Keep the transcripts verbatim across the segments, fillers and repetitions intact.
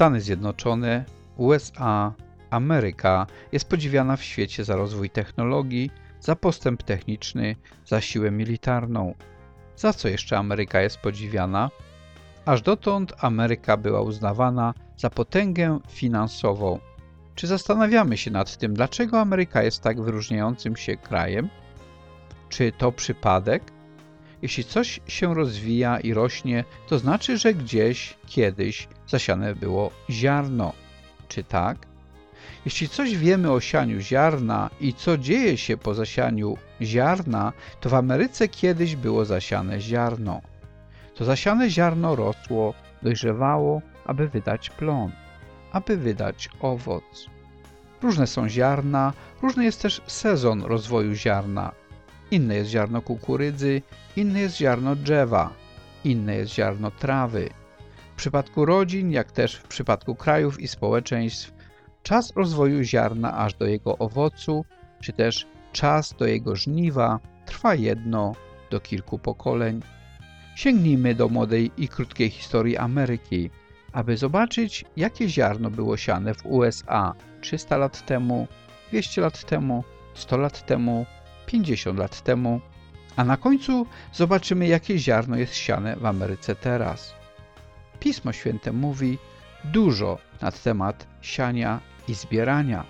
Stany Zjednoczone, U S A, Ameryka jest podziwiana w świecie za rozwój technologii, za postęp techniczny, za siłę militarną. Za co jeszcze Ameryka jest podziwiana? Aż dotąd Ameryka była uznawana za potęgę finansową. Czy zastanawiamy się nad tym, dlaczego Ameryka jest tak wyróżniającym się krajem? Czy to przypadek? Jeśli coś się rozwija i rośnie, to znaczy, że gdzieś, kiedyś zasiane było ziarno. Czy tak? Jeśli coś wiemy o sianiu ziarna i co dzieje się po zasianiu ziarna, to w Ameryce kiedyś było zasiane ziarno. To zasiane ziarno rosło, dojrzewało, aby wydać plon, aby wydać owoc. Różne są ziarna, różny jest też sezon rozwoju ziarna. Inne jest ziarno kukurydzy, inne jest ziarno drzewa, inne jest ziarno trawy. W przypadku rodzin, jak też w przypadku krajów i społeczeństw, czas rozwoju ziarna aż do jego owocu, czy też czas do jego żniwa trwa jedno do kilku pokoleń. Sięgnijmy do młodej i krótkiej historii Ameryki, aby zobaczyć, jakie ziarno było siane w U S A trzysta lat temu, dwieście lat temu, sto lat temu, pięćdziesiąt lat temu, a na końcu zobaczymy, jakie ziarno jest siane w Ameryce teraz. Pismo Święte mówi dużo na temat siania i zbierania.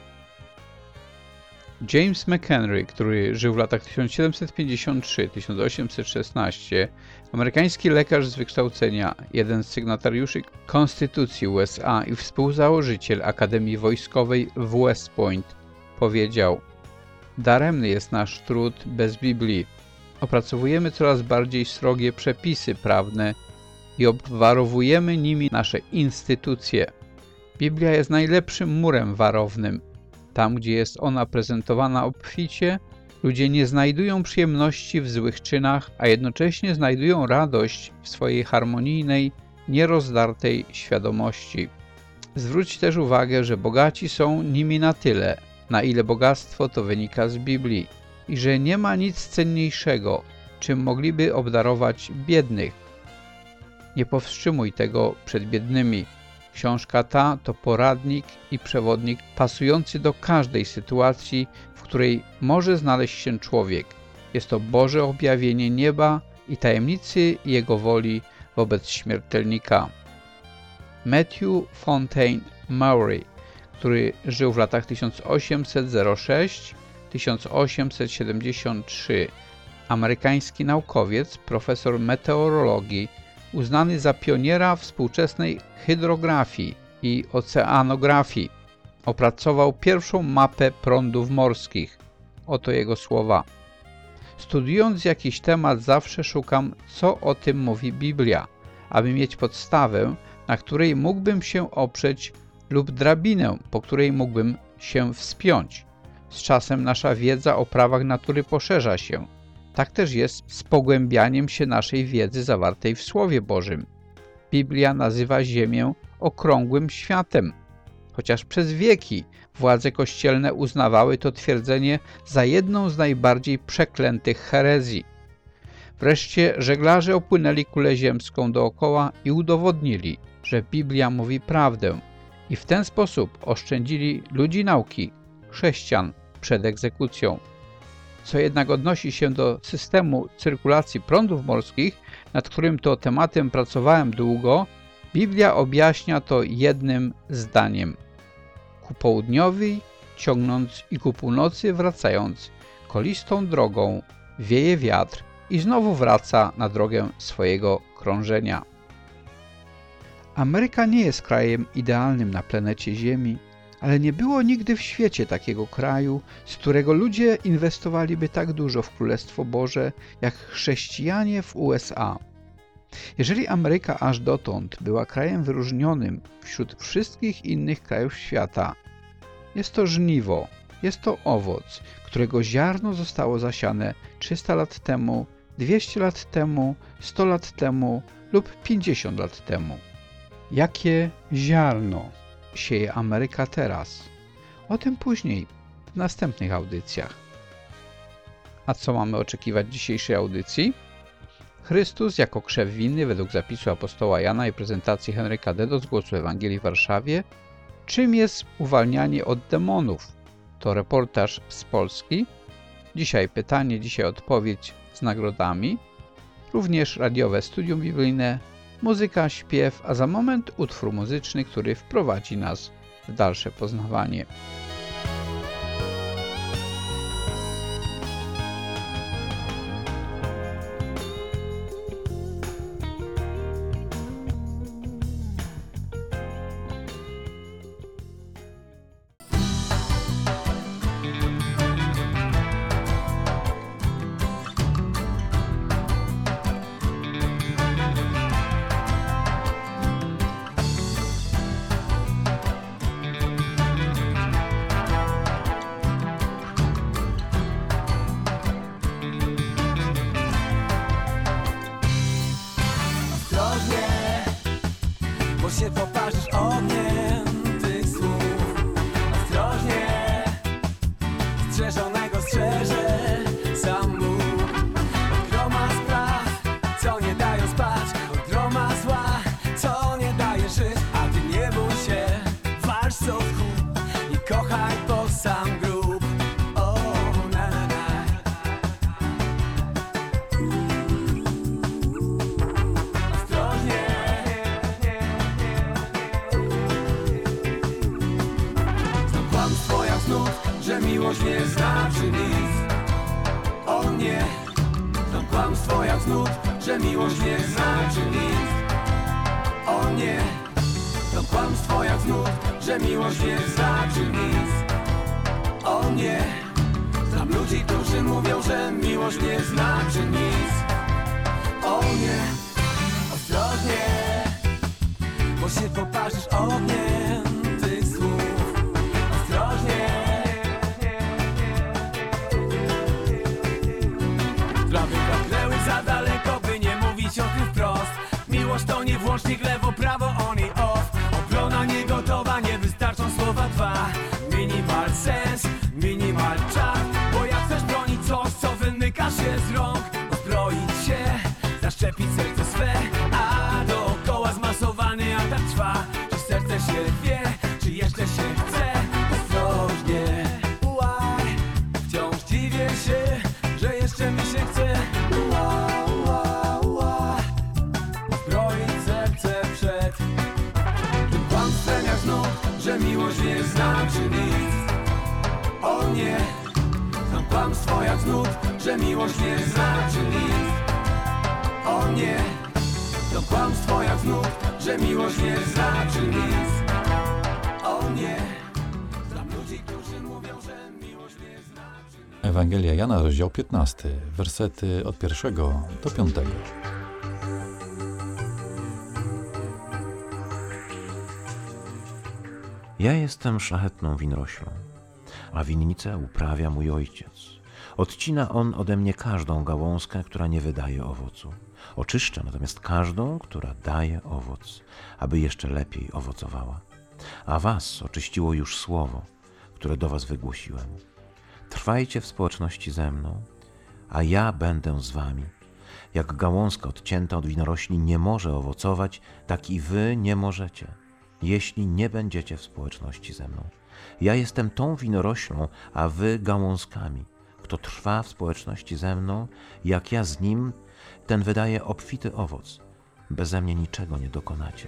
James McHenry, który żył w latach tysiąc siedemset pięćdziesiąt trzy do tysiąc osiemset szesnaście, amerykański lekarz z wykształcenia, jeden z sygnatariuszy Konstytucji U S A i współzałożyciel Akademii Wojskowej w West Point, powiedział: daremny jest nasz trud bez Biblii. Opracowujemy coraz bardziej srogie przepisy prawne i obwarowujemy nimi nasze instytucje. Biblia jest najlepszym murem warownym. Tam, gdzie jest ona prezentowana obficie, ludzie nie znajdują przyjemności w złych czynach, a jednocześnie znajdują radość w swojej harmonijnej, nierozdartej świadomości. Zwróć też uwagę, że bogaci są nimi na tyle, na ile bogactwo to wynika z Biblii i że nie ma nic cenniejszego, czym mogliby obdarować biednych. Nie powstrzymuj tego przed biednymi. Książka ta to poradnik i przewodnik pasujący do każdej sytuacji, w której może znaleźć się człowiek. Jest to Boże objawienie nieba i tajemnicy Jego woli wobec śmiertelnika. Matthew Fontaine Maury, który żył w latach tysiąc osiemset sześć do tysiąc osiemset siedemdziesiąt trzy, amerykański naukowiec, profesor meteorologii, uznany za pioniera współczesnej hydrografii i oceanografii. Opracował pierwszą mapę prądów morskich. Oto jego słowa. Studiując jakiś temat, zawsze szukam, co o tym mówi Biblia, aby mieć podstawę, na której mógłbym się oprzeć, lub drabinę, po której mógłbym się wspiąć. Z czasem nasza wiedza o prawach natury poszerza się. Tak też jest z pogłębianiem się naszej wiedzy zawartej w Słowie Bożym. Biblia nazywa Ziemię okrągłym światem, chociaż przez wieki władze kościelne uznawały to twierdzenie za jedną z najbardziej przeklętych herezji. Wreszcie żeglarze opłynęli kulę ziemską dookoła i udowodnili, że Biblia mówi prawdę i w ten sposób oszczędzili ludzi nauki, chrześcijan, przed egzekucją. Co jednak odnosi się do systemu cyrkulacji prądów morskich, nad którym to tematem pracowałem długo, Biblia objaśnia to jednym zdaniem. Ku południowi ciągnąc i ku północy wracając, kolistą drogą wieje wiatr i znowu wraca na drogę swojego krążenia. Ameryka nie jest krajem idealnym na planecie Ziemi, ale nie było nigdy w świecie takiego kraju, z którego ludzie inwestowaliby tak dużo w Królestwo Boże, jak chrześcijanie w U S A. Jeżeli Ameryka aż dotąd była krajem wyróżnionym wśród wszystkich innych krajów świata, jest to żniwo, jest to owoc, którego ziarno zostało zasiane trzysta lat temu, dwieście lat temu, sto lat temu lub pięćdziesiąt lat temu. Jakie ziarno sieje Ameryka teraz? O tym później, w następnych audycjach. A co mamy oczekiwać w dzisiejszej audycji? Chrystus jako krzew winny według zapisu apostoła Jana i prezentacji Henryka Dedo z Głosu Ewangelii w Warszawie. Czym jest uwalnianie od demonów? To reportaż z Polski. Dzisiaj pytanie, dzisiaj odpowiedź z nagrodami. Również radiowe studium biblijne, muzyka, śpiew, a za moment utwór muzyczny, który wprowadzi nas w dalsze poznawanie. Się poparzysz ogniem tych słów. Ostrożnie, strzeżonego strzeże sam Bóg. Od groma spraw, co nie dają spać, od groma zła, co nie daje żyć. A ty nie bój się, walcz co wchód i kochaj po sam grób. O, na, na, na. Ostrożnie, kłamstwo jak znów, że miłość nie znaczy nic. O nie, to kłamstwo jak znów, że miłość nie znaczy nic. O nie, to kłamstwo jak znów, że miłość nie znaczy nic. O nie, znam ludzi, którzy mówią, że miłość nie znaczy nic. O nie, ostrożnie, bo się poparzysz ogniem tych słów. Sprawy zakleły za daleko, by nie mówić o tym wprost. Miłość to nie włącznik lewo, prawo, on i off. Obrona nie gotowa, nie wystarczą słowa dwa. Minimal sens, minimal czas. Bo jak chcesz bronić coś, co wymyka się z rąk, uzbroić się, zaszczepić serce swe, a dookoła zmasowany atak trwa. Czy serce się wie, czy jeszcze się chce? Ostrożnie, uaj, wciąż dziwię się, że jeszcze mi się chce. Ua, ua, ua. Uzbroić serce przed tym kłamstwem jak znów, że miłość nie znaczy nic. O nie, znam kłamstwo jak znów, że miłość nie znaczy nic. O nie, to kłamstwo jak znów, że miłość nie znaczy nic. O nie, znam ludzi, którzy mówią, że miłość nie znaczy nic. Ewangelia Jana, rozdział piętnasty, wersety od pierwszego do piątego. Ja jestem szlachetną winoroślą, a winnicę uprawia mój ojciec. Odcina on ode mnie każdą gałązkę, która nie wydaje owocu. Oczyszcza natomiast każdą, która daje owoc, aby jeszcze lepiej owocowała. A was oczyściło już słowo, które do was wygłosiłem. Trwajcie w społeczności ze mną, a ja będę z wami. Jak gałązka odcięta od winorośli nie może owocować, tak i wy nie możecie, jeśli nie będziecie w społeczności ze mną. Ja jestem tą winoroślą, a wy gałązkami. Kto trwa w społeczności ze mną, jak ja z nim, ten wydaje obfity owoc. Beze mnie niczego nie dokonacie.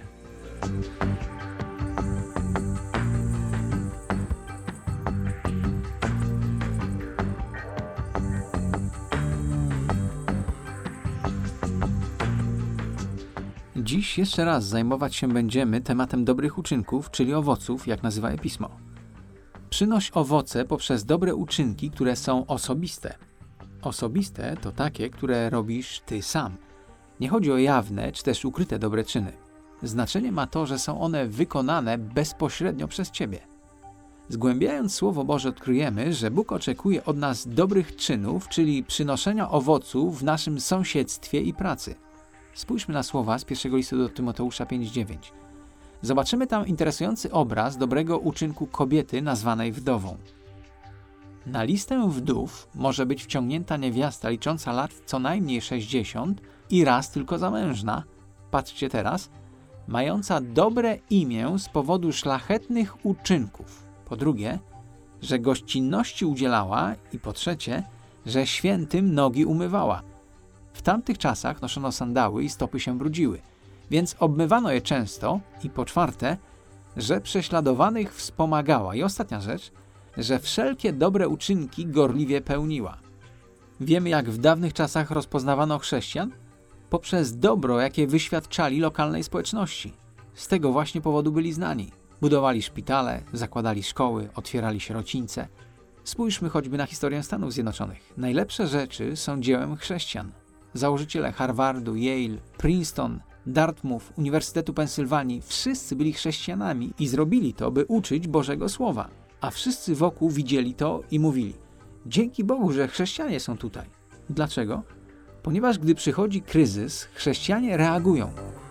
Dziś jeszcze raz zajmować się będziemy tematem dobrych uczynków, czyli owoców, jak nazywa je Pismo. Przynoś owoce poprzez dobre uczynki, które są osobiste. Osobiste to takie, które robisz ty sam. Nie chodzi o jawne czy też ukryte dobre czyny. Znaczenie ma to, że są one wykonane bezpośrednio przez ciebie. Zgłębiając Słowo Boże odkryjemy, że Bóg oczekuje od nas dobrych czynów, czyli przynoszenia owoców w naszym sąsiedztwie i pracy. Spójrzmy na słowa z pierwszego listu do Tymoteusza pięć dziewięć. Zobaczymy tam interesujący obraz dobrego uczynku kobiety nazwanej wdową. Na listę wdów może być wciągnięta niewiasta licząca lat co najmniej sześćdziesiąt i raz tylko zamężna, patrzcie teraz, mająca dobre imię z powodu szlachetnych uczynków. Po drugie, że gościnności udzielała i po trzecie, że świętym nogi umywała. W tamtych czasach noszono sandały i stopy się brudziły, więc obmywano je często i po czwarte, że prześladowanych wspomagała i ostatnia rzecz, że wszelkie dobre uczynki gorliwie pełniła. Wiemy, jak w dawnych czasach rozpoznawano chrześcijan? Poprzez dobro, jakie wyświadczali lokalnej społeczności. Z tego właśnie powodu byli znani. Budowali szpitale, zakładali szkoły, otwierali sierocińce. Spójrzmy choćby na historię Stanów Zjednoczonych. Najlepsze rzeczy są dziełem chrześcijan. Założyciele Harvardu, Yale, Princeton, Dartmouth, Uniwersytetu Pensylwanii, wszyscy byli chrześcijanami i zrobili to, by uczyć Bożego Słowa. A wszyscy wokół widzieli to i mówili: dzięki Bogu, że chrześcijanie są tutaj. Dlaczego? Ponieważ gdy przychodzi kryzys, chrześcijanie reagują.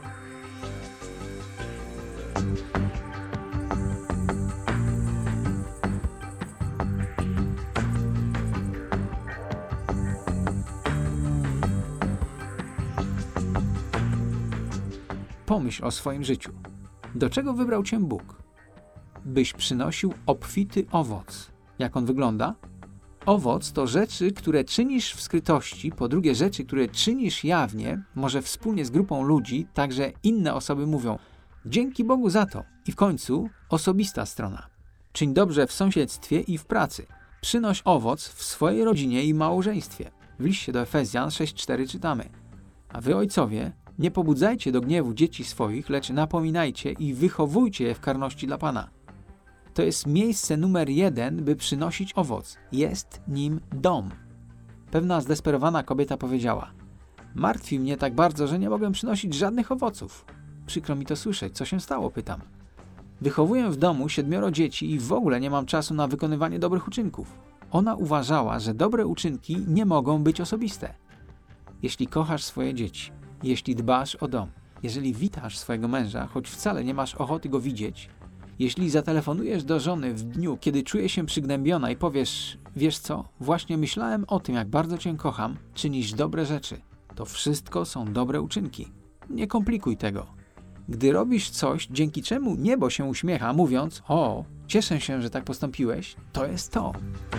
Pomyśl o swoim życiu. Do czego wybrał cię Bóg? Byś przynosił obfity owoc. Jak on wygląda? Owoc to rzeczy, które czynisz w skrytości, po drugie rzeczy, które czynisz jawnie, może wspólnie z grupą ludzi, tak że inne osoby mówią: dzięki Bogu za to. I w końcu osobista strona. Czyń dobrze w sąsiedztwie i w pracy. Przynoś owoc w swojej rodzinie i małżeństwie. W liście do Efezjan sześć cztery czytamy: a wy, ojcowie, nie pobudzajcie do gniewu dzieci swoich, lecz napominajcie i wychowujcie je w karności dla Pana. To jest miejsce numer jeden, by przynosić owoc. Jest nim dom. Pewna zdesperowana kobieta powiedziała: martwi mnie tak bardzo, że nie mogę przynosić żadnych owoców. Przykro mi to słyszeć. Co się stało? Pytam. Wychowuję w domu siedmioro dzieci i w ogóle nie mam czasu na wykonywanie dobrych uczynków. Ona uważała, że dobre uczynki nie mogą być osobiste. Jeśli kochasz swoje dzieci, jeśli dbasz o dom, jeżeli witasz swojego męża, choć wcale nie masz ochoty go widzieć, jeśli zatelefonujesz do żony w dniu, kiedy czuje się przygnębiona i powiesz: wiesz co, właśnie myślałem o tym, jak bardzo cię kocham, czynisz dobre rzeczy. To wszystko są dobre uczynki. Nie komplikuj tego. Gdy robisz coś, dzięki czemu niebo się uśmiecha, mówiąc: o, cieszę się, że tak postąpiłeś, to jest to.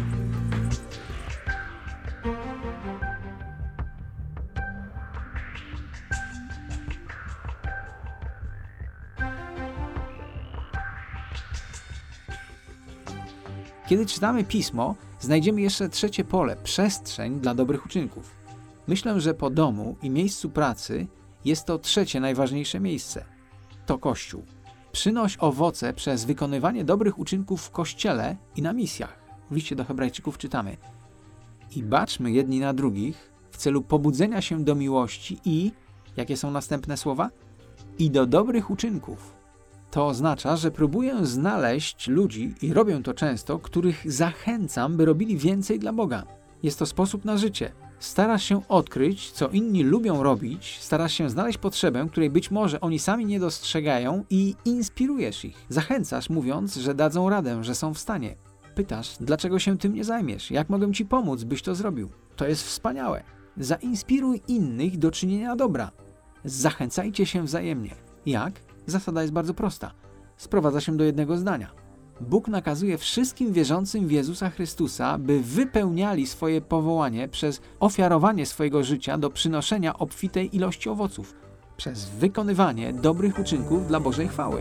Kiedy czytamy Pismo, znajdziemy jeszcze trzecie pole, przestrzeń dla dobrych uczynków. Myślę, że po domu i miejscu pracy jest to trzecie najważniejsze miejsce. To Kościół. Przynoś owoce przez wykonywanie dobrych uczynków w Kościele i na misjach. W liście do Hebrajczyków czytamy: i baczmy jedni na drugich w celu pobudzenia się do miłości i, jakie są następne słowa? I do dobrych uczynków. To oznacza, że próbuję znaleźć ludzi, i robię to często, których zachęcam, by robili więcej dla Boga. Jest to sposób na życie. Starasz się odkryć, co inni lubią robić, starasz się znaleźć potrzebę, której być może oni sami nie dostrzegają i inspirujesz ich. Zachęcasz, mówiąc, że dadzą radę, że są w stanie. Pytasz, dlaczego się tym nie zajmiesz, jak mogę ci pomóc, byś to zrobił. To jest wspaniałe. Zainspiruj innych do czynienia dobra. Zachęcajcie się wzajemnie. Jak? Zasada jest bardzo prosta. Sprowadza się do jednego zdania. Bóg nakazuje wszystkim wierzącym w Jezusa Chrystusa, by wypełniali swoje powołanie przez ofiarowanie swojego życia do przynoszenia obfitej ilości owoców, przez wykonywanie dobrych uczynków dla Bożej chwały.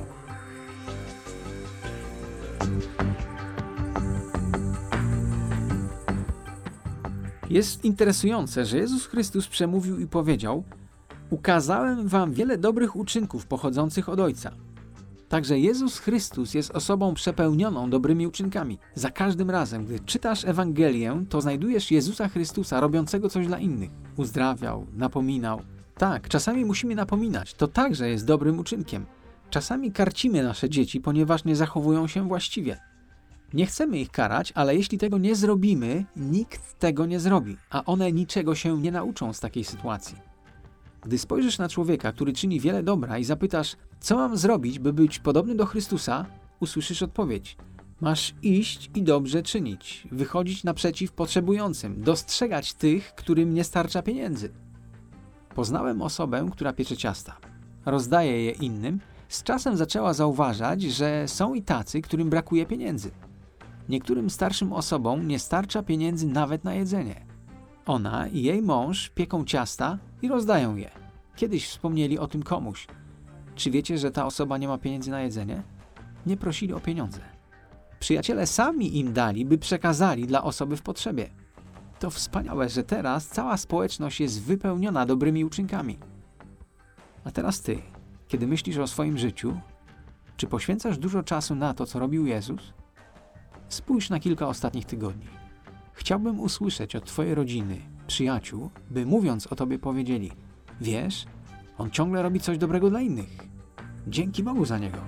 Jest interesujące, że Jezus Chrystus przemówił i powiedział: ukazałem wam wiele dobrych uczynków pochodzących od Ojca. Także Jezus Chrystus jest osobą przepełnioną dobrymi uczynkami. Za każdym razem, gdy czytasz Ewangelię, to znajdujesz Jezusa Chrystusa robiącego coś dla innych. Uzdrawiał, napominał. Tak, czasami musimy napominać. To także jest dobrym uczynkiem. Czasami karcimy nasze dzieci, ponieważ nie zachowują się właściwie. Nie chcemy ich karać, ale jeśli tego nie zrobimy, nikt tego nie zrobi, a one niczego się nie nauczą z takiej sytuacji. Gdy spojrzysz na człowieka, który czyni wiele dobra i zapytasz, co mam zrobić, by być podobny do Chrystusa, usłyszysz odpowiedź. Masz iść i dobrze czynić, wychodzić naprzeciw potrzebującym, dostrzegać tych, którym nie starcza pieniędzy. Poznałem osobę, która piecze ciasta. Rozdaje je innym. Z czasem zaczęła zauważać, że są i tacy, którym brakuje pieniędzy. Niektórym starszym osobom nie starcza pieniędzy nawet na jedzenie. Ona i jej mąż pieką ciasta i rozdają je. Kiedyś wspomnieli o tym komuś. Czy wiecie, że ta osoba nie ma pieniędzy na jedzenie? Nie prosili o pieniądze. Przyjaciele sami im dali, by przekazali dla osoby w potrzebie. To wspaniałe, że teraz cała społeczność jest wypełniona dobrymi uczynkami. A teraz ty, kiedy myślisz o swoim życiu, czy poświęcasz dużo czasu na to, co robił Jezus? Spójrz na kilka ostatnich tygodni. Chciałbym usłyszeć od twojej rodziny, przyjaciół, by mówiąc o tobie powiedzieli: wiesz, on ciągle robi coś dobrego dla innych. Dzięki Bogu za niego.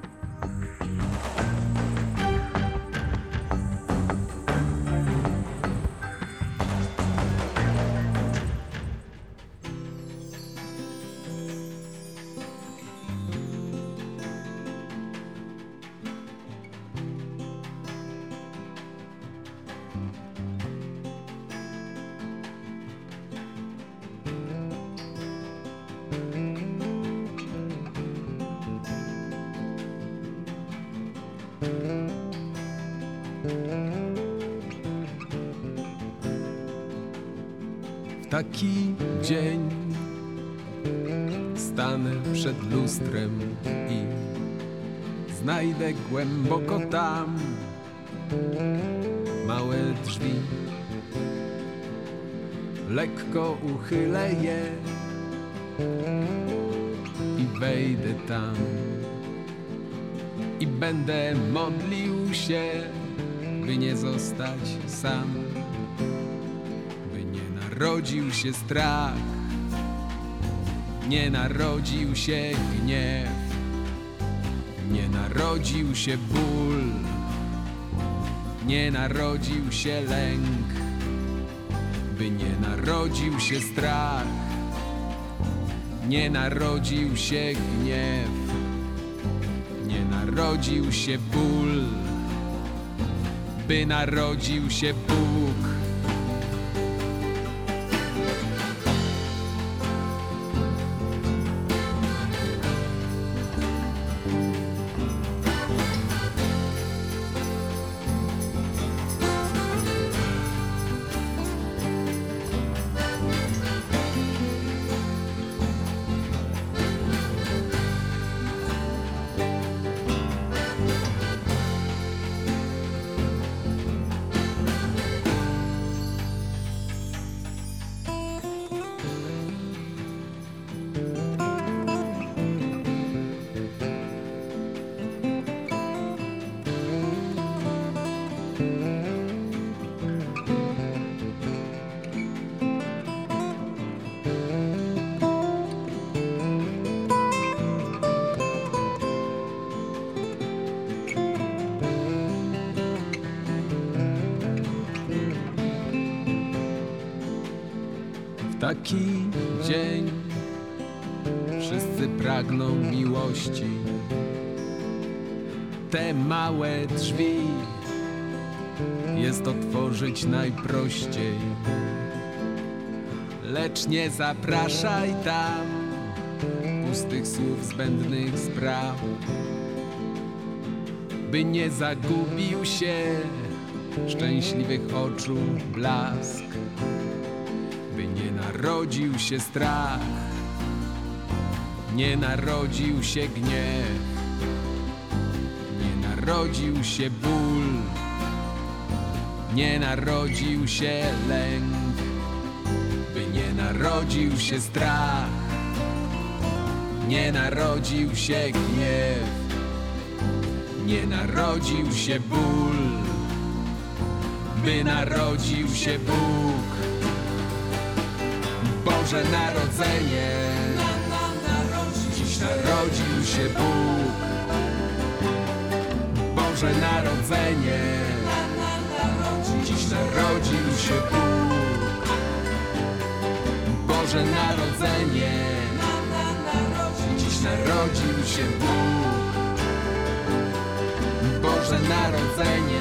W taki dzień stanę przed lustrem i znajdę głęboko tam małe drzwi. Lekko uchylę je i wejdę tam i będę modlił się, by nie zostać sam, by nie narodził się strach, nie narodził się gniew, nie narodził się ból, nie narodził się lęk, by nie narodził się strach, nie narodził się gniew, nie narodził się ból, by narodził się Bóg. W taki dzień wszyscy pragną miłości. Te małe drzwi jest otworzyć najprościej, lecz nie zapraszaj tam pustych słów, zbędnych spraw, by nie zagubił się szczęśliwych oczu blask, by nie narodził się strach, nie narodził się gniew, nie narodził się ból, nie narodził się lęk, by nie narodził się strach, nie narodził się gniew, nie narodził się ból, by narodził się Bóg. Boże Narodzenie, dziś narodził się Bóg. Boże Narodzenie, dziś narodził się Bóg. Boże Narodzenie, dziś narodził się Bóg. Boże Narodzenie,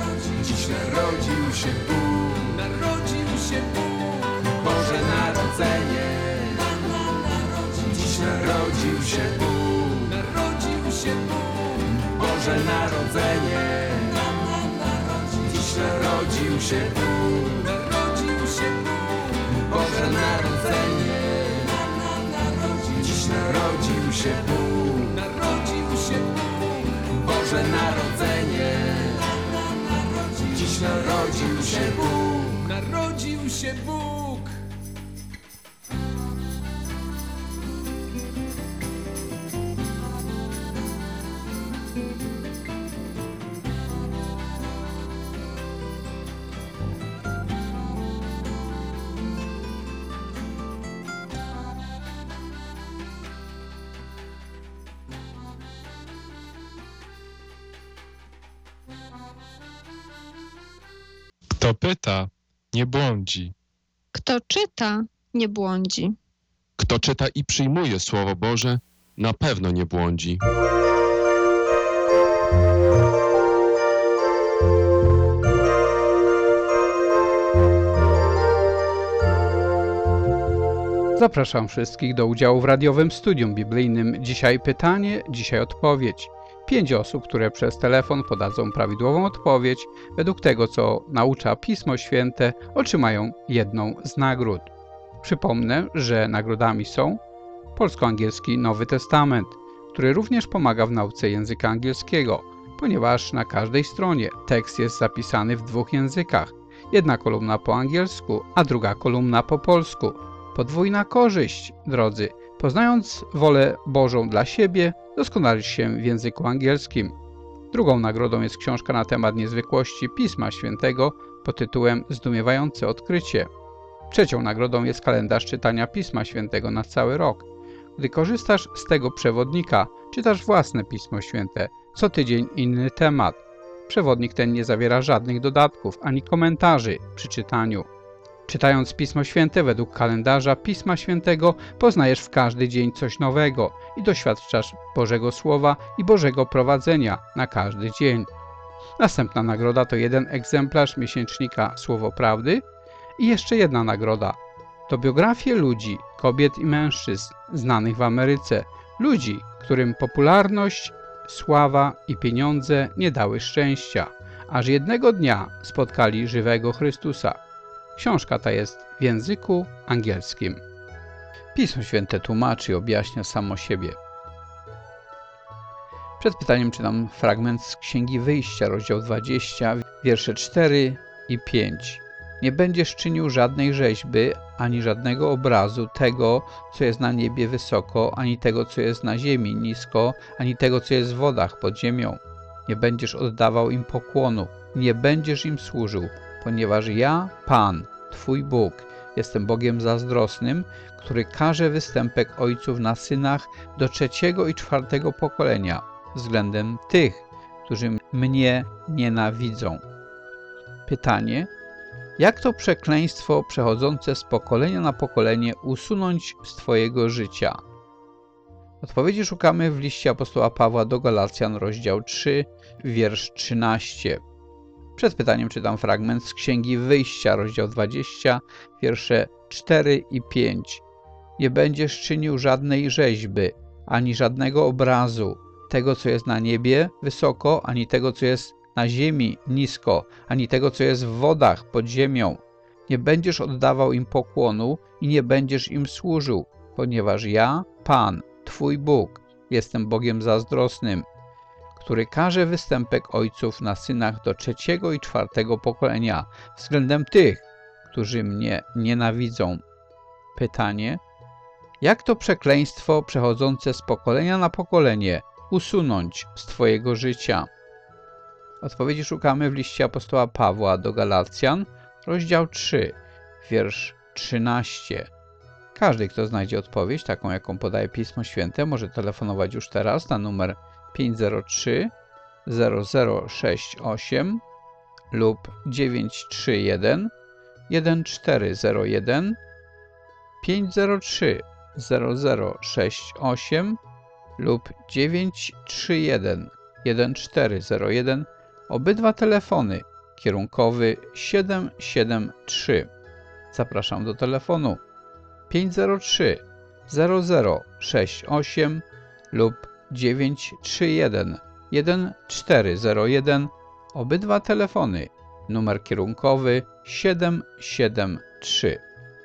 dziś narodził się Bóg. Narodził się Bóg. Boże Narodzenie, się Bóg, narodził się Bóg, Boże Narodzenie. Dziś narodził się Bóg, narodził się Bóg, Boże Narodzenie. Dziś narodził się Bóg, narodził się Bóg, Boże Narodzenie. Dziś narodził się Bóg, narodził się Bóg. Kto pyta, nie błądzi. Kto czyta, nie błądzi. Kto czyta i przyjmuje Słowo Boże, na pewno nie błądzi. Zapraszam wszystkich do udziału w radiowym studium biblijnym. Dzisiaj pytanie, dzisiaj odpowiedź. Pięć osób, które przez telefon podadzą prawidłową odpowiedź według tego, co naucza Pismo Święte, otrzymają jedną z nagród. Przypomnę, że nagrodami są polsko-angielski Nowy Testament, który również pomaga w nauce języka angielskiego, ponieważ na każdej stronie tekst jest zapisany w dwóch językach. Jedna kolumna po angielsku, a druga kolumna po polsku. Podwójna korzyść, drodzy. Poznając wolę Bożą dla siebie, doskonalisz się w języku angielskim. Drugą nagrodą jest książka na temat niezwykłości Pisma Świętego pod tytułem Zdumiewające odkrycie. Trzecią nagrodą jest kalendarz czytania Pisma Świętego na cały rok. Gdy korzystasz z tego przewodnika, czytasz własne Pismo Święte, co tydzień inny temat. Przewodnik ten nie zawiera żadnych dodatków ani komentarzy przy czytaniu. Czytając Pismo Święte według kalendarza Pisma Świętego, poznajesz w każdy dzień coś nowego i doświadczasz Bożego Słowa i Bożego prowadzenia na każdy dzień. Następna nagroda to jeden egzemplarz miesięcznika Słowo Prawdy i jeszcze jedna nagroda. To biografie ludzi, kobiet i mężczyzn znanych w Ameryce, ludzi, którym popularność, sława i pieniądze nie dały szczęścia, aż jednego dnia spotkali żywego Chrystusa. Książka ta jest w języku angielskim. Pismo Święte tłumaczy i objaśnia samo siebie. Przed pytaniem czytam fragment z Księgi Wyjścia, rozdział dwadzieścia, wiersze cztery i pięć. Nie będziesz czynił żadnej rzeźby, ani żadnego obrazu tego, co jest na niebie wysoko, ani tego, co jest na ziemi nisko, ani tego, co jest w wodach pod ziemią. Nie będziesz oddawał im pokłonu, nie będziesz im służył, ponieważ ja, Pan, Twój Bóg, jestem Bogiem zazdrosnym, który karze występek ojców na synach do trzeciego i czwartego pokolenia względem tych, którzy mnie nienawidzą. Pytanie: jak to przekleństwo przechodzące z pokolenia na pokolenie usunąć z Twojego życia? Odpowiedzi szukamy w liście apostoła Pawła do Galacjan, rozdział trzy, wiersz trzynasty. Przed pytaniem czytam fragment z Księgi Wyjścia, rozdział dwadzieścia, wiersze cztery i pięć. Nie będziesz czynił żadnej rzeźby, ani żadnego obrazu, tego, co jest na niebie wysoko, ani tego, co jest na ziemi nisko, ani tego, co jest w wodach pod ziemią. Nie będziesz oddawał im pokłonu i nie będziesz im służył, ponieważ ja, Pan, Twój Bóg, jestem Bogiem zazdrosnym, który karze występek ojców na synach do trzeciego i czwartego pokolenia względem tych, którzy mnie nienawidzą. Pytanie: jak to przekleństwo przechodzące z pokolenia na pokolenie usunąć z Twojego życia? Odpowiedzi szukamy w liście apostoła Pawła do Galacjan, rozdział trzy, wiersz trzynasty. Każdy, kto znajdzie odpowiedź, taką jaką podaje Pismo Święte, może telefonować już teraz na numer pięć zero trzy zero zero sześć osiem lub dziewięć trzy jeden jeden cztery zero jeden, pięć zero trzy zero zero sześć osiem lub dziewięć trzy jeden jeden cztery zero jeden. Obydwa telefony, kierunkowy siedem siedem trzy. Zapraszam do telefonu pięć zero trzy zero zero sześć osiem lub dziewięć trzy jeden jeden cztery zero jeden. Obydwa telefony. Numer kierunkowy siedem siedem trzy.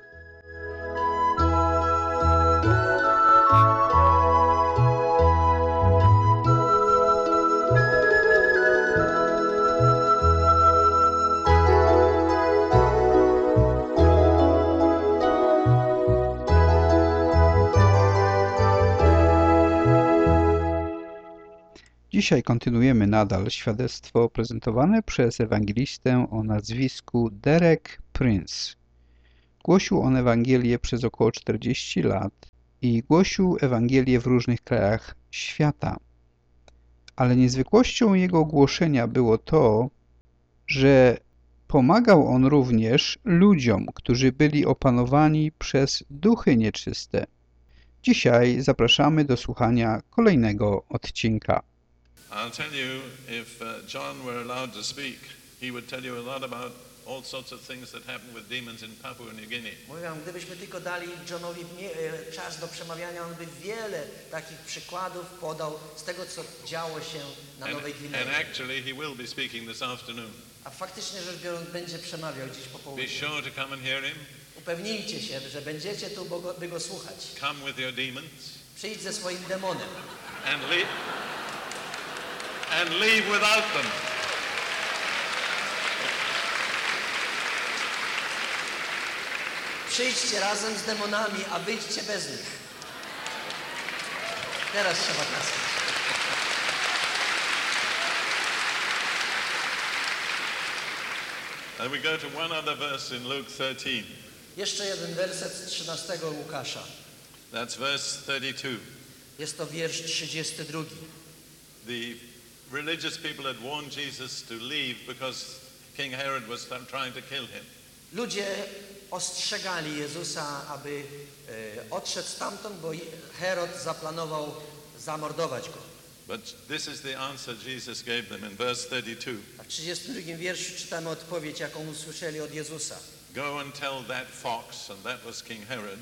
Dzisiaj kontynuujemy nadal świadectwo prezentowane przez ewangelistę o nazwisku Derek Prince. Głosił on Ewangelię przez około czterdzieści lat i głosił Ewangelię w różnych krajach świata. Ale niezwykłością jego głoszenia było to, że pomagał on również ludziom, którzy byli opanowani przez duchy nieczyste. Dzisiaj zapraszamy do słuchania kolejnego odcinka. I'll tell you, if uh, John were allowed to speak, he would tell you a lot about all sorts of things that happen with demons in Papua New Guinea. Mówię, gdybyśmy tylko dali Johnowi e, czas do przemawiania, on by wiele takich przykładów podał z tego, co działo się na And, Nowej Gwinei. and actually, he will be speaking this afternoon. A faktycznie rzecz biorąc, będzie przemawiał dziś po Be południu. sure to come and hear him. Upewnijcie się, że będziecie tu, bo go, by go słuchać. Come with your demons Przyjdź ze swoim demonem and leave, and leave without them. Przyjdźcie razem z demonami, a wyjdźcie bez nich. Teraz trzeba klaskać. And we go to one other verse in Luke thirteen. Jeszcze jeden werset z trzynastego Łukasza. That's verse thirty-two. Jest to wiersz trzydziesty drugi. The religious people had warned Jesus to leave because King Herod was trying to kill him. Ludzie ostrzegali Jezusa, aby e, odszedł stamtąd, bo Herod zaplanował zamordować go. But this is the answer Jesus gave them in verse thirty-two. A w trzydziestym drugim wierszu czytamy odpowiedź, jaką usłyszeli od Jezusa. Go and tell that fox, and that was King Herod,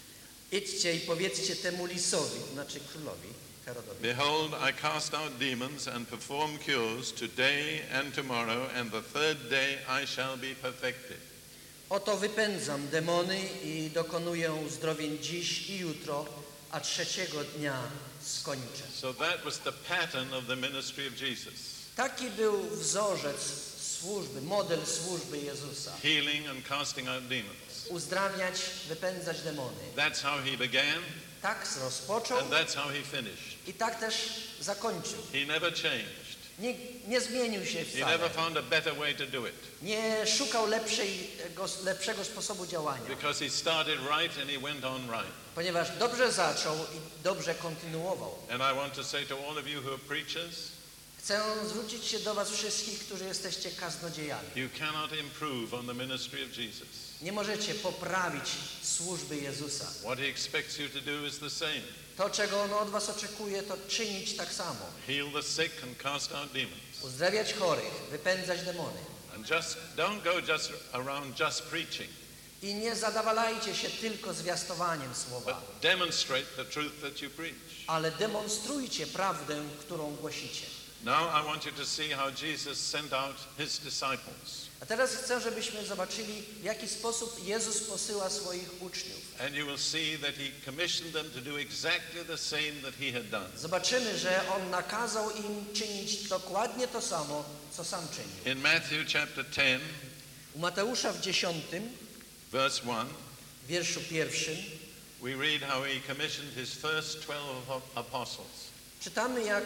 Idźcie i powiedzcie temu lisowi, to znaczy królowi Herodowi. behold, I cast out demons and perform cures today and tomorrow, and the third day I shall be perfected. Oto wypędzam demony i dokonuję uzdrowień dziś i jutro, a trzeciego dnia skończę. So that was the pattern of the ministry of Jesus. Taki był wzorzec służby, model służby Jezusa. Healing and casting out demons. Uzdrawiać, wypędzać demony. That's how he began, Tak rozpoczął and that's how he finished. i tak też zakończył. He never changed. Nie, nie zmienił się He wcale. never found a better way to do it. Nie szukał lepszego, lepszego sposobu działania. Because he started right and he went on right. Ponieważ dobrze zaczął i dobrze kontynuował. And I want to say to all of you who are preachers, Chcę zwrócić się do was wszystkich, którzy jesteście kaznodziejami. you cannot improve on the ministry of Jesus. Nie możecie poprawić służby Jezusa. What he expects you to do is the same. To, czego On od was oczekuje, to czynić tak samo. Heal the sick and cast out demons. Uzdrawiać chorych, wypędzać demony. And just don't go just around just preaching, I nie zadawalajcie się tylko zwiastowaniem słowa, but demonstrate the truth that you preach. ale demonstrujcie prawdę, którą głosicie. Now I want you to see how Jesus sent out his disciples. A teraz chcę, żebyśmy zobaczyli, w jaki sposób Jezus posyła swoich uczniów. And you will see that he commissioned them to do exactly the same that he had done. Zobaczymy, że On nakazał im czynić dokładnie to samo, co sam czynił. In Matthew chapter ten, U Mateusza w dziesiątym, verse one, wierszu pierwszym, we read how he commissioned his first twelve apostles. czytamy, jak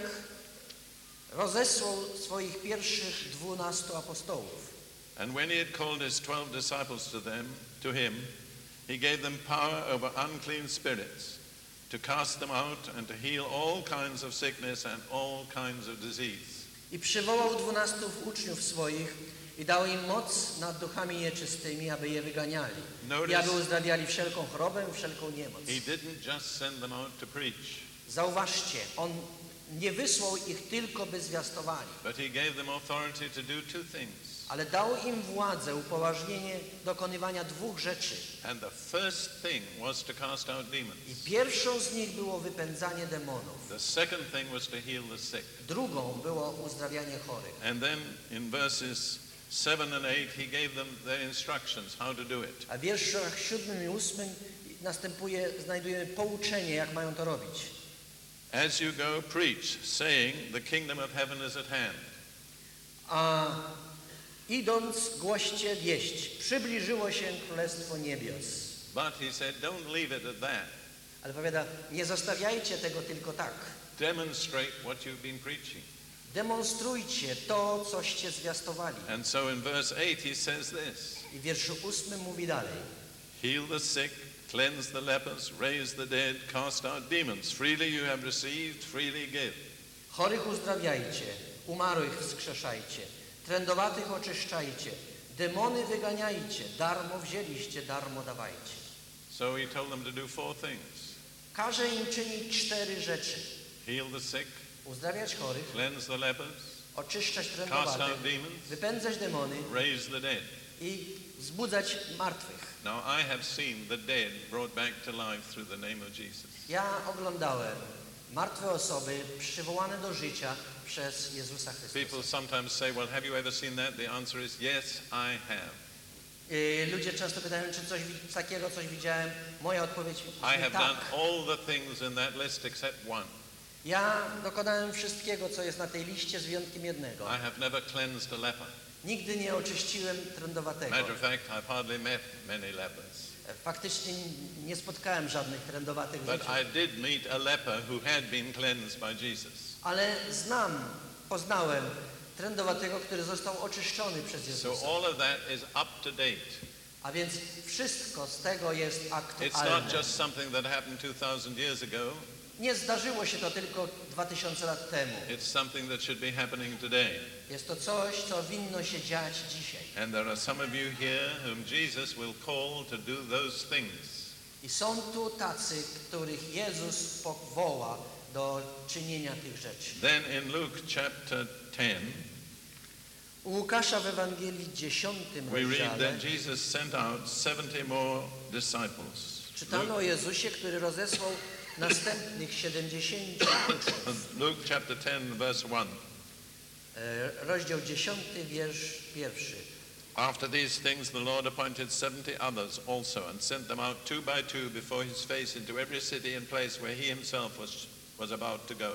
rozesłał swoich pierwszych dwunastu apostołów. And when he had called his twelve disciples to them, to him, he gave them power over unclean spirits, to cast them out and to heal all kinds of sickness and all kinds of disease. I przywołał dwunastu uczniów swoich i dał im moc nad duchami nieczystymi, aby je wyganiali. I aby uzdrawiali wszelką chorobę, wszelką niemoc. He didn't just send them out to preach. Zauważcie, On nie wysłał ich tylko, by zwiastowali, but he gave them authority to do two things. ale dał im władzę, upoważnienie dokonywania dwóch rzeczy. And the first thing was to cast out demons. I pierwszą z nich było wypędzanie demonów. The second thing was to heal the sick. Drugą było uzdrawianie chorych. And then in verses seven and eight he gave them their instructions how to do it. A w wierszach siódmym i ósmym następuje, znajdujemy pouczenie, jak mają to robić. As you go, preach, saying, the kingdom of heaven is at hand. A idąc, głoście wieść. Przybliżyło się Królestwo Niebios. But he said, don't leave it at that. Ale powiada, nie zostawiajcie tego tylko tak. Demonstrate what you've been preaching. Demonstrujcie to, coście zwiastowali. And so in verse eight he says this. I w wierszu ósmym mówi dalej. Heal the sick, cleanse the lepers, raise the dead, cast out demons. Freely you have received, freely give. Chorych uzdrawiajcie, umarłych wskrzeszajcie, trędowatych oczyszczajcie, demony wyganiajcie, darmo wzięliście, darmo dawajcie. So he told them to do four things. Każe im czynić cztery rzeczy. Heal the sick, uzdrawiać chorych, cleanse the lepers, oczyszczać cast trędowatych, out demons, wypędzać demony raise the dead. i wzbudzać martwych. Now I have seen the dead brought back to life through the name of Jesus. Ja oglądałem martwe osoby przywołane do życia przez Jezusa Chrystusa. People sometimes say, well, have you ever seen that? The answer is yes, I have. Y, Ludzie często pytają, czy coś wi- takiego coś widziałem. Moja odpowiedź I brzmi have done tak. all the things in that list except one. Ja dokonałem wszystkiego, co jest na tej liście, z wyjątkiem jednego. I have never cleansed a leper. Nigdy nie oczyściłem trędowatego. Matter of fact, I've hardly met many lepers. Faktycznie nie spotkałem żadnych trędowatych w But życiu. I did meet a leper who had been cleansed by Jesus. Ale znam, poznałem trędowatego, który został oczyszczony przez Jezusa. So all of that is up to date. A więc wszystko z tego jest It's not aktualne. just something that happened two thousand years ago. Nie zdarzyło się to tylko dwa tysiące lat temu. It's something that should be happening today. Jest to coś, co winno się dziać dzisiaj. And there are some of you here whom Jesus will call to do those things. I są tu tacy, których Jezus powoła do czynienia tych rzeczy. Then in Luke chapter ten, U Łukasza w Ewangelii dziesiątym we read rozdziale that Jesus sent out seventy more disciples. czytamy o Jezusie, który rozesłał następnych siedemdziesięciu uczniów. Luke chapter ten, verse one. E, Rozdział dziesiąty, wiersz pierwszy. After these things the Lord appointed seventy others also, and sent them out two by two before his face into every city and place where he himself was, was about to go.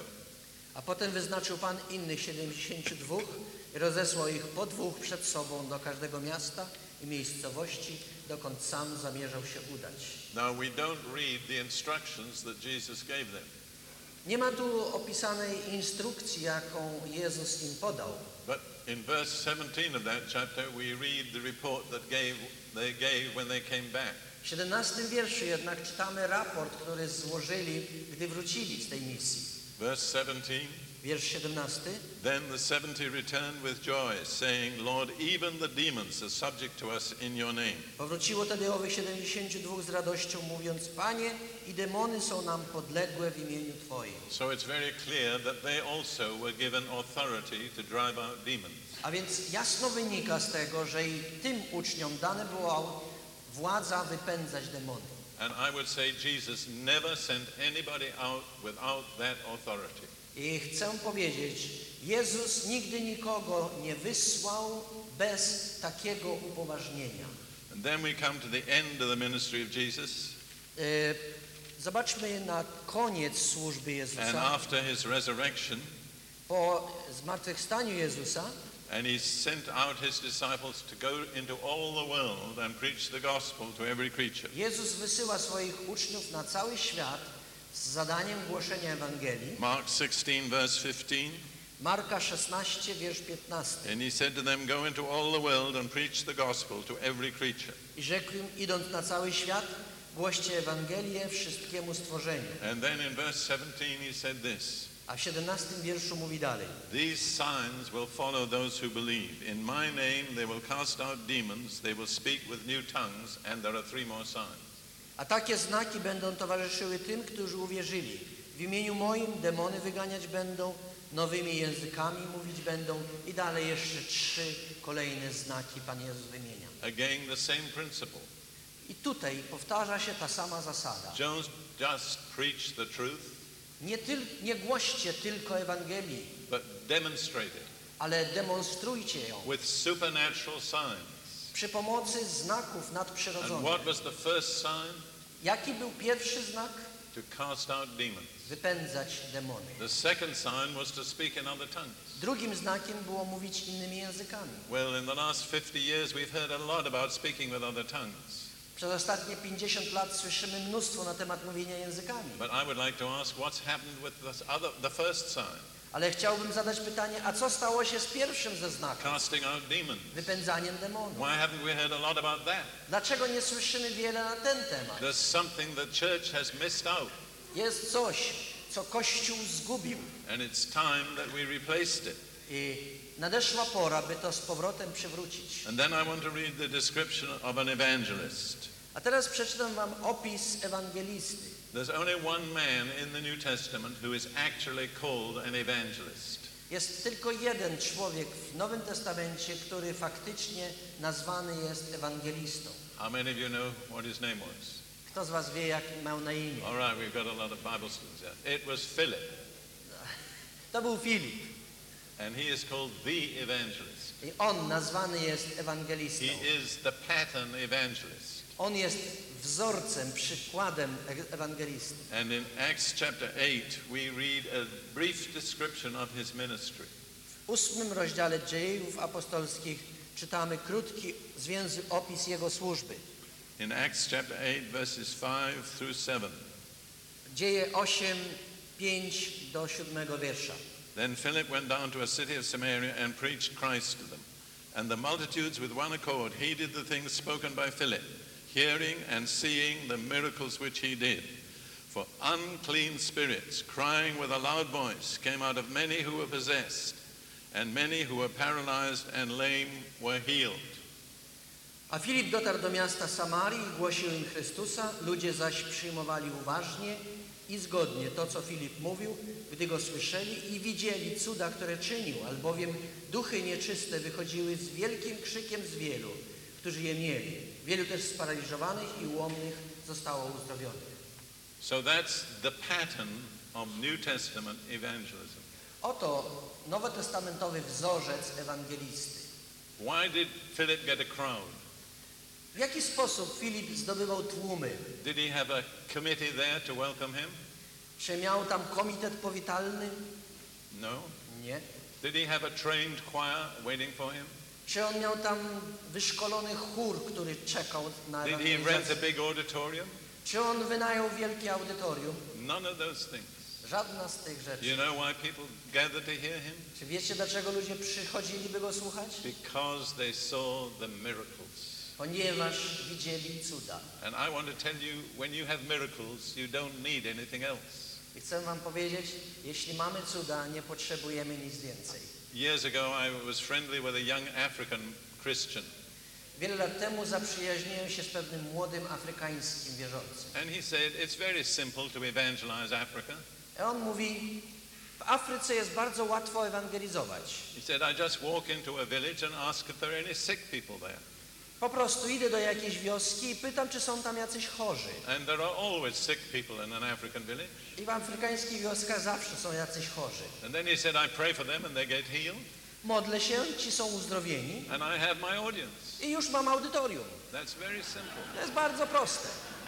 A potem wyznaczył Pan innych siedemdziesięciu dwóch i rozesłał ich po dwóch przed sobą do każdego miasta i miejscowości, dokąd sam zamierzał się udać. Now we don't read the instructions that Jesus gave them. Nie ma tu opisanej instrukcji, jaką Jezus im podał. But in verse seventeen of that chapter we read the report that gave, they gave when they came back. W siedemnastym wierszu jednak czytamy raport, który złożyli, gdy wrócili z tej misji. Verse seventeen, Wiersz siedemnasty. then the seventy returned with joy, saying, Lord, even the demons are subject to us in your name. Powróciło tedy owych siedemdziesięciu dwóch z radością, mówiąc: Panie, i demony są nam podległe w imieniu Twoim. So it's very clear that they also were given authority to drive out demons. A więc jasno wynika z tego, że i tym uczniom dane była władza wypędzać demony. And I would say Jesus never sent anybody out without that authority. I chcę powiedzieć, Jezus nigdy nikogo nie wysłał bez takiego upoważnienia. And then we come to the end of the ministry of Jesus. E, Zobaczmy na koniec służby And Jezusa. after his resurrection, Po zmartwychwstaniu Jezusa and he sent out his disciples to go into all the world and preach the gospel to every creature. Jezus wysyła swoich uczniów na cały świat z zadaniem głoszenia Ewangelii. Mark sixteen, verse fifteen. Marka szesnaście, wiersz piętnasty. And he said to them, go into all the world and preach the gospel to every creature. I rzekł im, idąc na cały świat, głoście Ewangelię wszystkiemu stworzeniu. And then in verse seventeen he said this, A w siedemnastym wierszu mówi dalej. these signs will follow those who believe. In my name they will cast out demons, they will speak with new tongues, and there are three more signs. A takie znaki będą towarzyszyły tym, którzy uwierzyli. W W imieniu moim demony wyganiać będą, nowymi językami mówić będą i dalej jeszcze trzy kolejne znaki Pan Jezus wymienia. Again, the same principle. I tutaj powtarza się ta sama zasada. Don't just preach the truth, Nie, tyl, nie głoście tylko Ewangelii, but demonstrate it ale demonstrujcie ją with supernatural signs. przy pomocy znaków And nadprzyrodzonych. what was the first sign? Jaki był pierwszy znak? To cast out demons. Wypędzać demony. The second sign was to speak in other tongues. Drugim znakiem było mówić innymi językami. Well, in the last fifty years we've heard a lot about speaking with other tongues. Przez ostatnie pięćdziesiąt lat słyszymy mnóstwo na temat mówienia językami. But I would like to ask what's happened with the other, the first sign, Ale chciałbym zadać pytanie, a co stało się z pierwszym ze znaków? casting out demons. Wypędzaniem demonów. Why haven't we heard a lot about that? Dlaczego nie słyszymy wiele na ten temat? There's something the church has missed out, Jest coś, co Kościół zgubił. and it's time that we replaced it. I nadeszła pora, by to z powrotem przywrócić. And then I want to read the description of an evangelist. A teraz przeczytam wam opis ewangelisty. There's only one man in the New Testament who is actually called an evangelist. Jest tylko jeden człowiek w Nowym Testamencie, który faktycznie nazwany jest ewangelistą. How many of you know what his name was? Kto z was wie, jak miał na imię? All right, we've got a lot of Bible students here. It was Philip, To był Filip. and he is called the evangelist. I on nazwany jest ewangelistą. He is the pattern evangelist. On jest wzorcem, przykładem e- ewangelisty. And in Acts chapter eight, we read a brief description of his ministry. W ósmym rozdziale Dziejów Apostolskich czytamy krótki, zwięzły opis jego służby. In Acts chapter eight, verses five through seven. Dzieje osiem, pięć do siódmego wiersza. Then Philip went down to a city of Samaria and preached Christ to them. And the multitudes with one accord heeded the things spoken by Philip, hearing and seeing the miracles which he did. For unclean spirits, crying with a loud voice, came out of many who were possessed, and many who were paralyzed and lame were healed. A Filip dotarł do miasta Samarii i głosił im Chrystusa, ludzie zaś przyjmowali uważnie i zgodnie to, co Filip mówił, gdy go słyszeli i widzieli cuda, które czynił, albowiem duchy nieczyste wychodziły z wielkim krzykiem z wielu, którzy je mieli. Wielu też sparaliżowanych i ułomnych zostało uzdrowionych. So that's the pattern of New Testament evangelism. Oto nowotestamentowy wzorzec ewangelisty. Why did Philip get a crowd? W jaki sposób Filip zdobywał tłumy? Did he have a committee there to welcome him? Czy miał tam komitet powitalny? No. Nie. Did he have a trained choir waiting for him? Czy on miał tam wyszkolony chór, który czekał na Did he rent a ewangelizację? big auditorium? Czy on wynajął wielkie audytorium? None of those things. Żadna z tych rzeczy. You know why people gather to hear him? Czy wiecie, dlaczego ludzie przychodzili, by go słuchać? Because they saw the miracles. Ponieważ widzieli cuda. And I want to tell you, when you have miracles, you don't need anything else. I chcę wam powiedzieć, jeśli mamy cuda, nie potrzebujemy nic więcej. Years ago, I was friendly with a young African Christian. Wiele lat temu zaprzyjaźniłem się z pewnym młodym afrykańskim wierzącym. And he said, it's very simple to evangelize Africa. I on mówi, w Afryce jest bardzo łatwo ewangelizować. He said, I just walk into a village and ask if there are any sick people there. Po prostu idę do jakiejś wioski i pytam, czy są tam jacyś chorzy. And there are always sick people in an African village. I w afrykańskich wioskach zawsze są jacyś chorzy. And then he said, I pray for them and they get healed. Modlę się, ci są uzdrowieni And I have my audience. i już mam audytorium. That's very simple. To jest bardzo proste.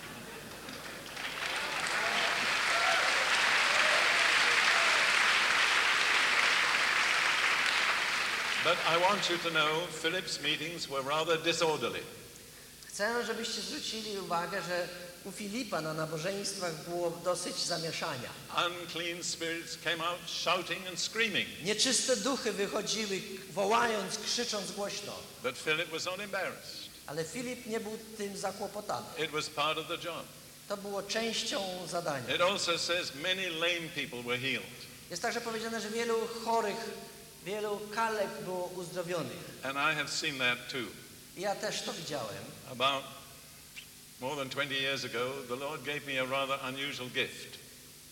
But I want you to know Philip's meetings were rather disorderly. Chcę, żebyście zwrócili uwagę, że u Filipa na nabożeństwach było dosyć zamieszania. Unclean spirits came out shouting and screaming. Nieczyste duchy wychodziły, wołając, krzycząc głośno. But Philip was not embarrassed. Ale Filip nie był tym zakłopotany. It was part of the job. To było częścią zadania. It also says many lame people were healed. Jest także powiedziane, że wielu chorych, wielu kalek było uzdrowionych. And I have seen that too. I ja też to widziałem. About more than twenty years ago, the Lord gave me a rather unusual gift.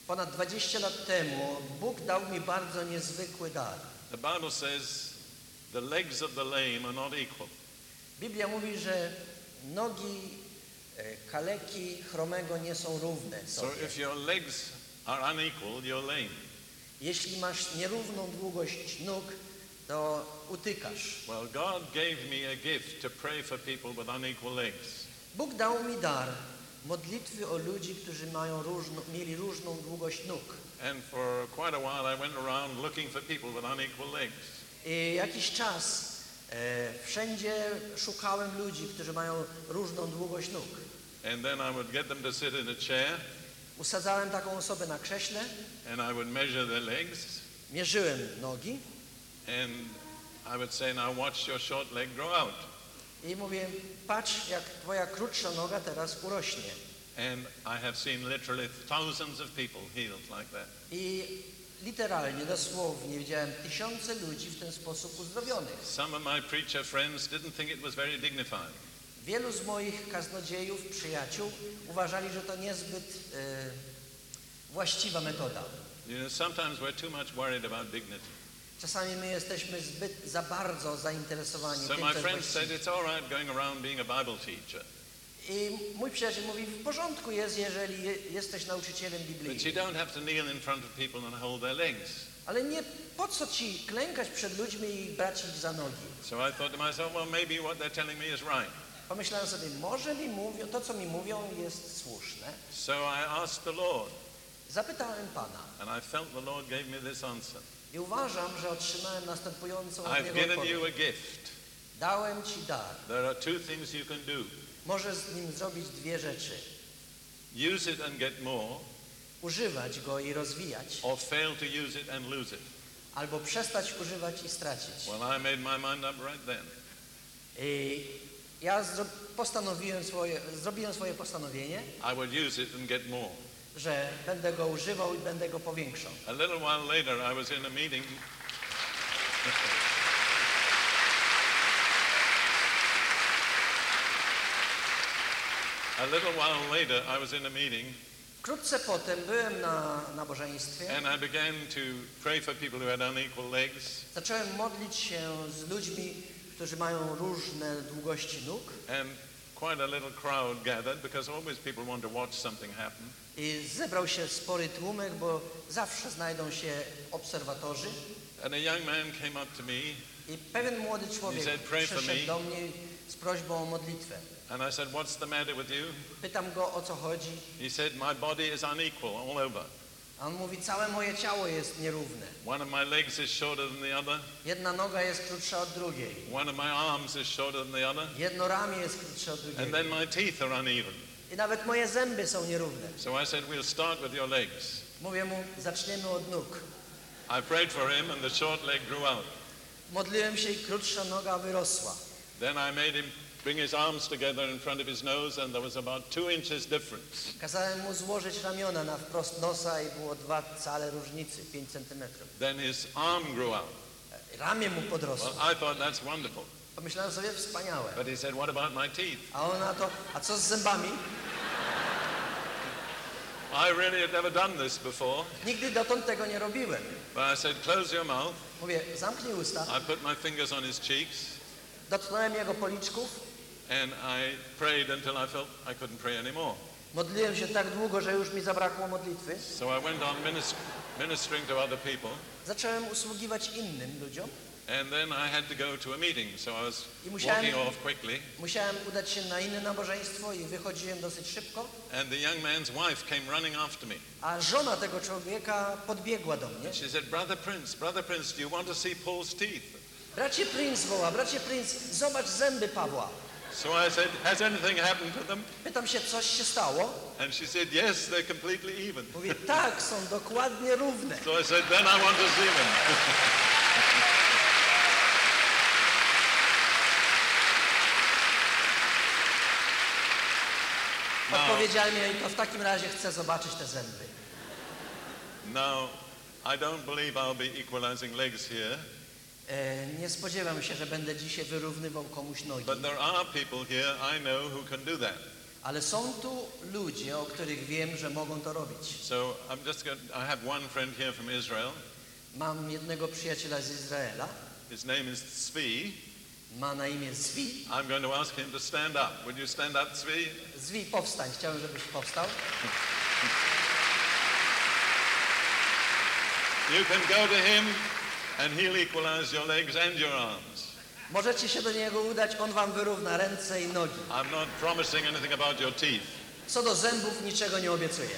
Ponad dwadzieścia lat temu Bóg dał mi bardzo niezwykły dar. The Bible says the legs of the lame are not equal. Biblia mówi, że nogi e, kaleki, chromego nie są równe So sobie. if your legs are unequal, you're lame. Jeśli masz nierówną długość nóg, to utykasz. Well, God gave me a gift to pray for people with unequal legs. Bóg dał mi dar modlitwy o ludzi, którzy mają różno, mieli różną długość nóg. And for quite a while I went around looking for people with unequal legs. I jakiś czas e, wszędzie szukałem ludzi, którzy mają różną długość nóg. And then I would get them to sit in a chair Usadzałem taką osobę na krześle, and I would measure their legs mierzyłem nogi and I would say, now watch your short leg grow out. i mówię, patrz jak twoja krótsza noga teraz urośnie. And I have seen literally thousands of people healed like that. I literalnie, dosłownie widziałem tysiące ludzi w ten sposób uzdrowionych. Some of my preacher friends didn't think it was very dignified. Wielu z moich kaznodziejów, przyjaciół uważali, że to niezbyt e, właściwa metoda. You know, sometimes we're too much worried about dignity. Czasami my jesteśmy zbyt za bardzo zainteresowani So tym, my co friend jest said właściwe. it's all right going around being a Bible teacher, I mój przyjaciel mówi, w porządku jest, jeżeli je, jesteś nauczycielem but you Biblii, don't have to kneel in front of people and hold their legs. ale nie po co ci klękać przed ludźmi i brać ich za nogi. So I thought to myself, well, maybe what they're telling me is right. Pomyślałem sobie, może mi mówią, to co mi mówią jest słuszne. So I asked the Lord, Zapytałem Pana and I felt the Lord gave me this answer. i uważam, że otrzymałem następującą od I've Niego given you a odpowiedź. gift. Dałem Ci dar. There are two things you can do. Możesz z nim zrobić dwie rzeczy. Use it and get more, Używać go i rozwijać, or fail to use it and lose it. albo przestać używać i stracić. Well, I made my mind up right then. I ja zro- postanowiłem swoje, zrobiłem swoje postanowienie, I would use it and get more. że będę go używał i będę go powiększał. A little while later, I was in a meeting. A little while later, I was in a meeting, Wkrótce potem byłem na nabożeństwie, and I began to pray for people who had unequal legs. zacząłem modlić się z ludźmi, którzy mają różne długości nóg And quite a little crowd gathered because always people want to watch something happen. i zebrał się spory tłumek, bo zawsze znajdą się obserwatorzy. And a young man came up to me I pewien młody człowiek He said, "Pray for przyszedł me." do mnie z prośbą o modlitwę. and I said, what's the matter with you? Pytam go, o co chodzi. He said, my body is unequal all over. A on mówi, całe moje ciało jest nierówne. One of my legs is shorter than the other. Jedna noga jest krótsza od drugiej. One of my arms is shorter than the other. Jedno ramię jest krótsze od And drugiego. then my teeth are uneven. I nawet moje zęby są nierówne. So I said, we'll start with your legs. Mówię mu, zaczniemy od nóg. I prayed for him and the short leg grew out. Modliłem się i krótsza noga wyrosła. Then I made him bring his arms together in front of his nose and there was about two inches difference. Kazałem mu złożyć ramiona na wprost nosa i było dwa cale różnicy, pięć centymetrów. Then his arm grew out. Ramię mu podrosło. Well, I thought that's wonderful. Pomyślałem sobie, wspaniałe. But he said, what about my teeth? A on na to, a co z zębami? I really had never done this before. Nigdy dotąd tego nie robiłem. But I said, close your mouth. Mówię, zamknij usta. I put my fingers on his cheeks Dotknąłem jego policzków. and I prayed until I felt I couldn't pray anymore. Modliłem się tak długo, że już mi zabrakło modlitwy. So I went on minis- ministering to other people. Zacząłem usługiwać innym ludziom. And then I had to go to a meeting, so I was I musiałem- walking off quickly. Musiałem udać się na inne nabożeństwo i wychodziłem dosyć szybko. And the young man's wife came running after me. A żona tego człowieka podbiegła do mnie. She said, Brother Prince, Brother Prince, do you want to see Paul's teeth? Bracie Prince woła, bracie Prince, zobacz zęby Pawła. So I said, has anything happened to them? Pytam się, coś się stało? And she said, yes, they're completely even. Mówię, tak, są dokładnie równe. So I said, then I want to see them. Odpowiedziałem jej, to w takim razie chcę zobaczyć te zęby. Now, I don't believe I'll be equalizing legs here, E, nie spodziewam się, że będę dzisiaj wyrównywał komuś nogi. but there are people here I know who can do that. Ale są tu ludzie, o których wiem, że mogą to robić. So I'm just going, I have one friend here from Israel. Mam jednego przyjaciela z Izraela. His name is Zvi. Ma na imię Zvi. I'm going to ask him to stand up. Would you stand up, Zvi? Zvi, powstań. Chciałem, żebyś powstał. You can go to him and he'll equalize your legs and your arms. Możecie się do niego udać, on wam wyrówna ręce i nogi. I'm not promising anything about your teeth. Co do zębów, niczego nie obiecuję.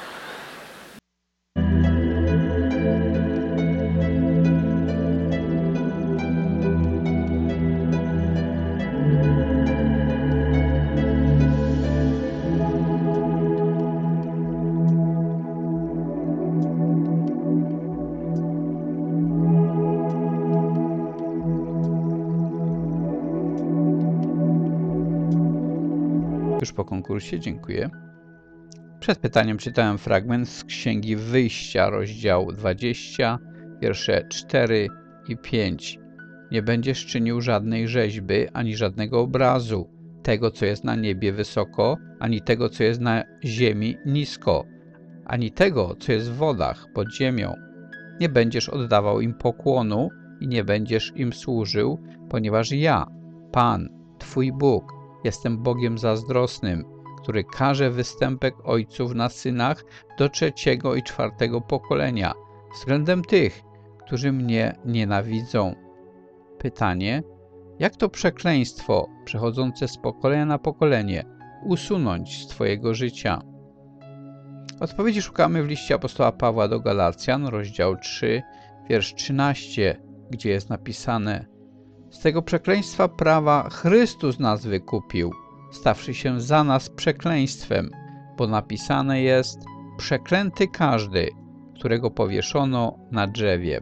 Już po konkursie, dziękuję. Przed pytaniem czytałem fragment z Księgi Wyjścia, rozdział dwadzieścia, wiersze cztery i pięć. Nie będziesz czynił żadnej rzeźby, ani żadnego obrazu, tego, co jest na niebie wysoko, ani tego, co jest na ziemi nisko, ani tego, co jest w wodach pod ziemią. Nie będziesz oddawał im pokłonu i nie będziesz im służył, ponieważ ja, Pan, Twój Bóg, jestem Bogiem zazdrosnym, który karze występek ojców na synach do trzeciego i czwartego pokolenia, względem tych, którzy mnie nienawidzą. Pytanie: jak to przekleństwo przechodzące z pokolenia na pokolenie usunąć z Twojego życia? Odpowiedzi szukamy w liście apostoła Pawła do Galacjan, rozdział trzy, wiersz trzynasty, gdzie jest napisane: z tego przekleństwa prawa Chrystus nas wykupił, stawszy się za nas przekleństwem, bo napisane jest: przeklęty każdy, którego powieszono na drzewie.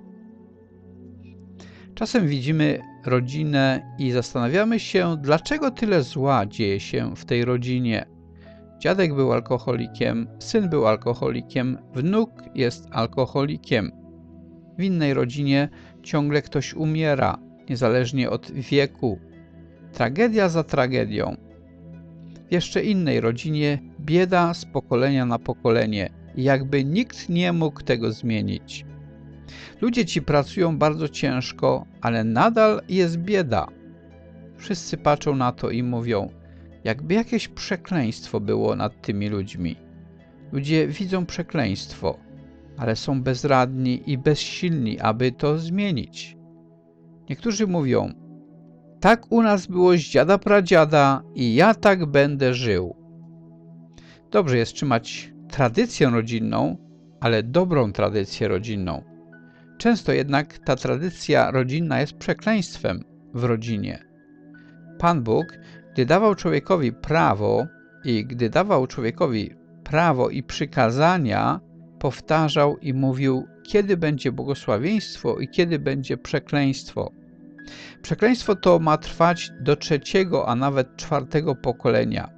Czasem widzimy rodzinę i zastanawiamy się, dlaczego tyle zła dzieje się w tej rodzinie. Dziadek był alkoholikiem, syn był alkoholikiem, wnuk jest alkoholikiem. W innej rodzinie ciągle ktoś umiera, niezależnie od wieku. Tragedia za tragedią. W jeszcze innej rodzinie bieda z pokolenia na pokolenie i jakby nikt nie mógł tego zmienić. Ludzie ci pracują bardzo ciężko, ale nadal jest bieda. Wszyscy patrzą na to i mówią, jakby jakieś przekleństwo było nad tymi ludźmi. Ludzie widzą przekleństwo, ale są bezradni i bezsilni, aby to zmienić. Niektórzy mówią, tak u nas było z dziada pradziada i ja tak będę żył. Dobrze jest trzymać tradycję rodzinną, ale dobrą tradycję rodzinną. Często jednak ta tradycja rodzinna jest przekleństwem w rodzinie. Pan Bóg, gdy dawał człowiekowi prawo i gdy dawał człowiekowi prawo i przykazania, powtarzał i mówił, kiedy będzie błogosławieństwo i kiedy będzie przekleństwo. Przekleństwo to ma trwać do trzeciego, a nawet czwartego pokolenia.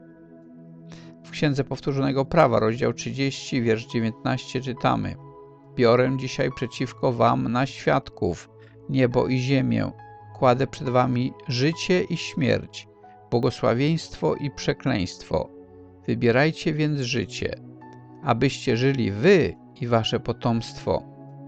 W Księdze Powtórzonego Prawa, rozdział trzydziesty, wiersz dziewiętnasty czytamy: biorę dzisiaj przeciwko wam na świadków niebo i ziemię, kładę przed wami życie i śmierć, błogosławieństwo i przekleństwo. Wybierajcie więc życie, abyście żyli wy i wasze potomstwo.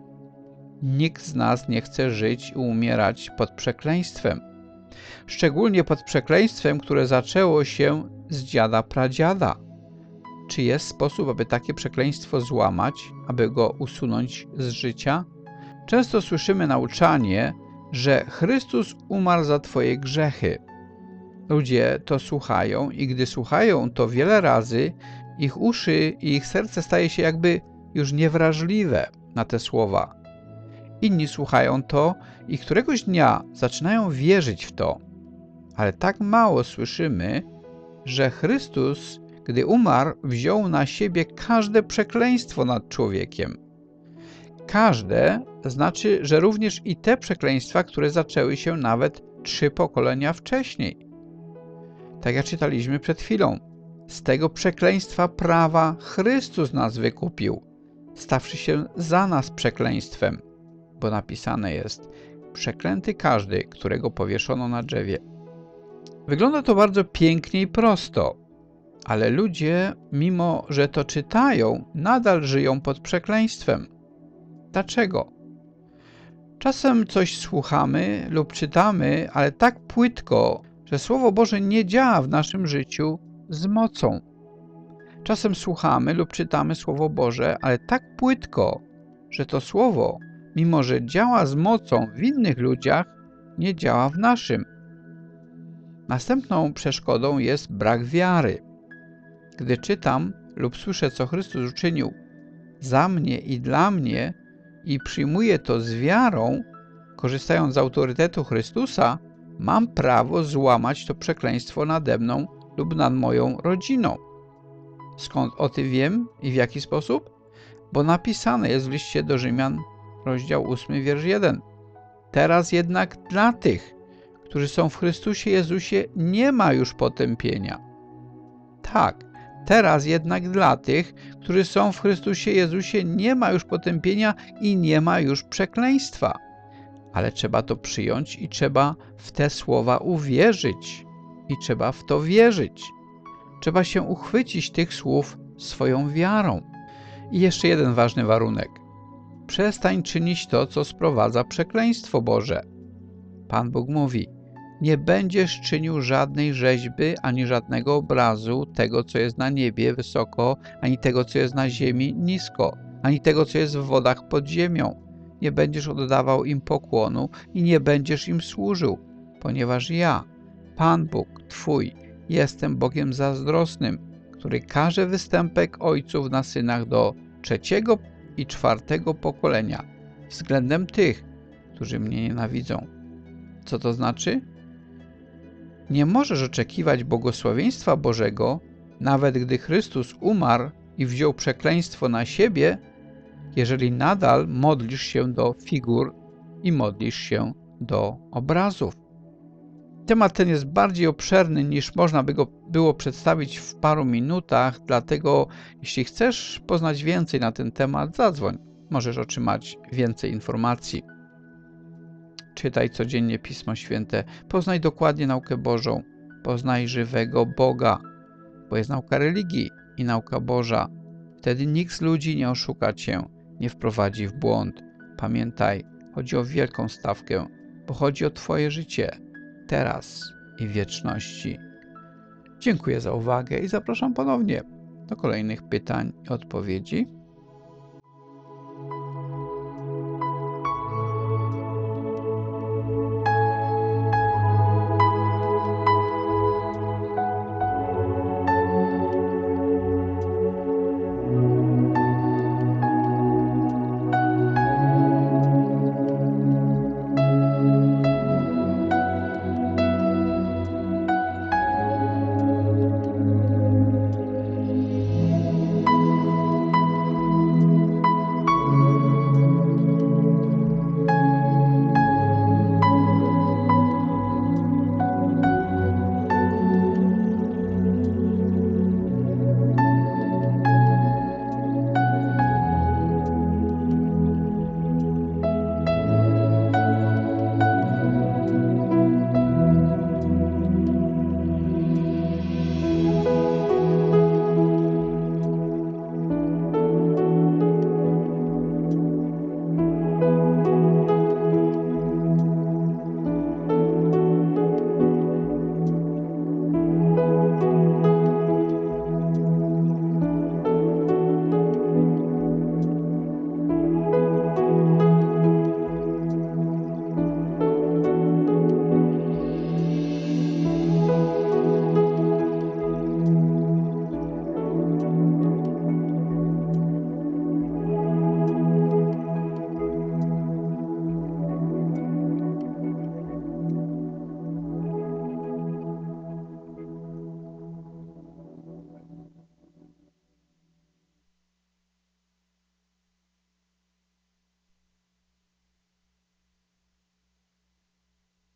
Nikt z nas nie chce żyć i umierać pod przekleństwem. Szczególnie pod przekleństwem, które zaczęło się z dziada pradziada. Czy jest sposób, aby takie przekleństwo złamać, aby go usunąć z życia? Często słyszymy nauczanie, że Chrystus umarł za twoje grzechy. Ludzie to słuchają i gdy słuchają to wiele razy, ich uszy i ich serce staje się jakby już niewrażliwe na te słowa. Inni słuchają to i któregoś dnia zaczynają wierzyć w to. Ale tak mało słyszymy, że Chrystus, gdy umarł, wziął na siebie każde przekleństwo nad człowiekiem. Każde znaczy, że również i te przekleństwa, które zaczęły się nawet trzy pokolenia wcześniej. Tak jak czytaliśmy przed chwilą. Z tego przekleństwa prawa Chrystus nas wykupił, stawszy się za nas przekleństwem, bo napisane jest: przeklęty każdy, którego powieszono na drzewie. Wygląda to bardzo pięknie i prosto, Ale ludzie, mimo że to czytają, nadal żyją pod przekleństwem. Dlaczego? Czasem coś słuchamy lub czytamy, ale tak płytko, że Słowo Boże nie działa w naszym życiu z mocą. Czasem słuchamy lub czytamy Słowo Boże, ale tak płytko, że to Słowo, mimo że działa z mocą w innych ludziach, nie działa w naszym. Następną przeszkodą jest brak wiary. Gdy czytam lub słyszę, co Chrystus uczynił za mnie i dla mnie i przyjmuję to z wiarą, korzystając z autorytetu Chrystusa, mam prawo złamać to przekleństwo nade mną lub nad moją rodziną. Skąd o tym wiem i w jaki sposób? Bo napisane jest w liście do Rzymian, rozdział ósmy, wiersz jeden. Teraz jednak dla tych, którzy są w Chrystusie Jezusie, nie ma już potępienia. Tak, teraz jednak dla tych, którzy są w Chrystusie Jezusie, nie ma już potępienia i nie ma już przekleństwa. Ale trzeba to przyjąć i trzeba w te słowa uwierzyć. I trzeba w to wierzyć. Trzeba się uchwycić tych słów swoją wiarą. I jeszcze jeden ważny warunek. Przestań czynić to, co sprowadza przekleństwo Boże. Pan Bóg mówi: nie będziesz czynił żadnej rzeźby, ani żadnego obrazu tego, co jest na niebie wysoko, ani tego, co jest na ziemi nisko, ani tego, co jest w wodach pod ziemią. Nie będziesz oddawał im pokłonu i nie będziesz im służył, ponieważ ja, Pan Bóg Twój, jestem Bogiem zazdrosnym, który każe występek ojców na synach do trzeciego i czwartego pokolenia względem tych, którzy mnie nienawidzą. Co to znaczy? Nie możesz oczekiwać błogosławieństwa Bożego, nawet gdy Chrystus umarł i wziął przekleństwo na siebie, jeżeli nadal modlisz się do figur i modlisz się do obrazów. Temat ten jest bardziej obszerny, niż można by go było przedstawić w paru minutach, dlatego jeśli chcesz poznać więcej na ten temat, zadzwoń. Możesz otrzymać więcej informacji. Czytaj codziennie Pismo Święte, poznaj dokładnie naukę Bożą, poznaj żywego Boga, bo jest nauka religii i nauka Boża. Wtedy nikt z ludzi nie oszuka cię, nie wprowadzi w błąd. Pamiętaj, chodzi o wielką stawkę, bo chodzi o twoje życie, teraz i w wieczności. Dziękuję za uwagę i zapraszam ponownie do kolejnych pytań i odpowiedzi.